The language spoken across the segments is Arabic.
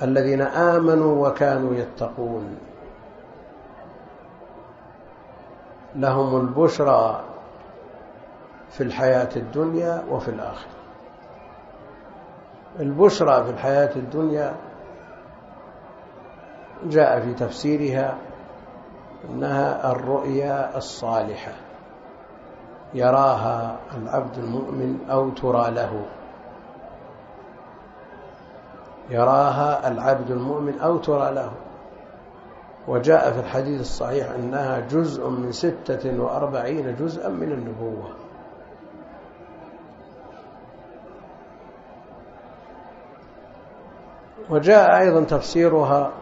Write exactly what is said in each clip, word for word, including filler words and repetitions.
الذين آمنوا وكانوا يتقون لهم البشرى في الحياة الدنيا وفي الآخرة. البشرى في الحياة الدنيا جاء في تفسيرها أنها الرؤيا الصالحة يراها العبد المؤمن أو ترى له، يراها العبد المؤمن أو ترى له. وجاء في الحديث الصحيح أنها جزء من ستة وأربعين جزءا من النبوة. وجاء أيضا تفسيرها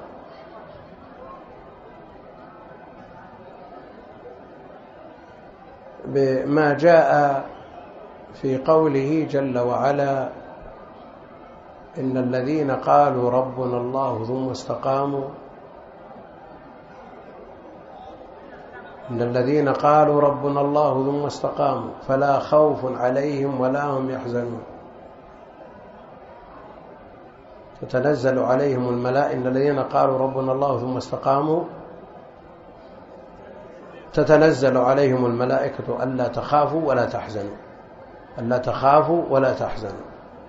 بما جاء في قوله جل وعلا: إن الذين قالوا ربنا الله ثم استقاموا إن الذين قالوا ربنا الله ثم استقاموا فلا خوف عليهم ولا هم يحزنون تتنزل عليهم الملائكة. إن الذين قالوا ربنا الله ثم استقاموا تتنزل عليهم الملائكة ألا تخافوا ولا تحزنوا ألا تخافوا ولا تحزنوا.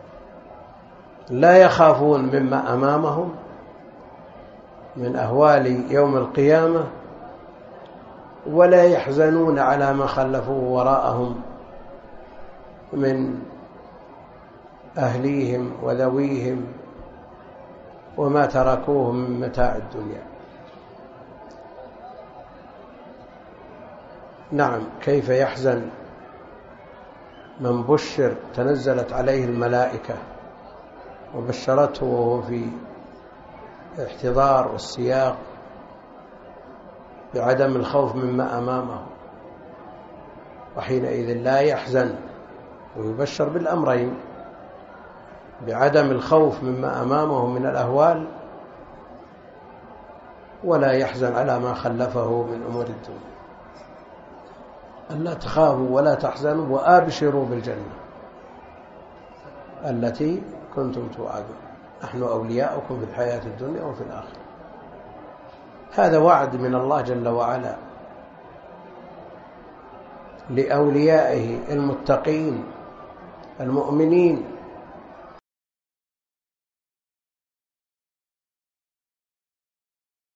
لا يخافون مما أمامهم من أهوال يوم القيامة، ولا يحزنون على ما خلفوه وراءهم من أهليهم وذويهم وما تركوه من متاع الدنيا. نعم، كيف يحزن من بشر تنزلت عليه الملائكة وبشرته وهو في الاحتضار والسياق بعدم الخوف مما أمامه، وحينئذ لا يحزن ويبشر بالأمرين: بعدم الخوف مما أمامه من الأهوال، ولا يحزن على ما خلفه من أمور الدنيا. ألا تخافوا ولا تحزنوا وآبشروا بالجنة التي كنتم توعدون نحن أولياؤكم في الحياة الدنيا وفي الآخرة. هذا وعد من الله جل وعلا لأوليائه المتقين المؤمنين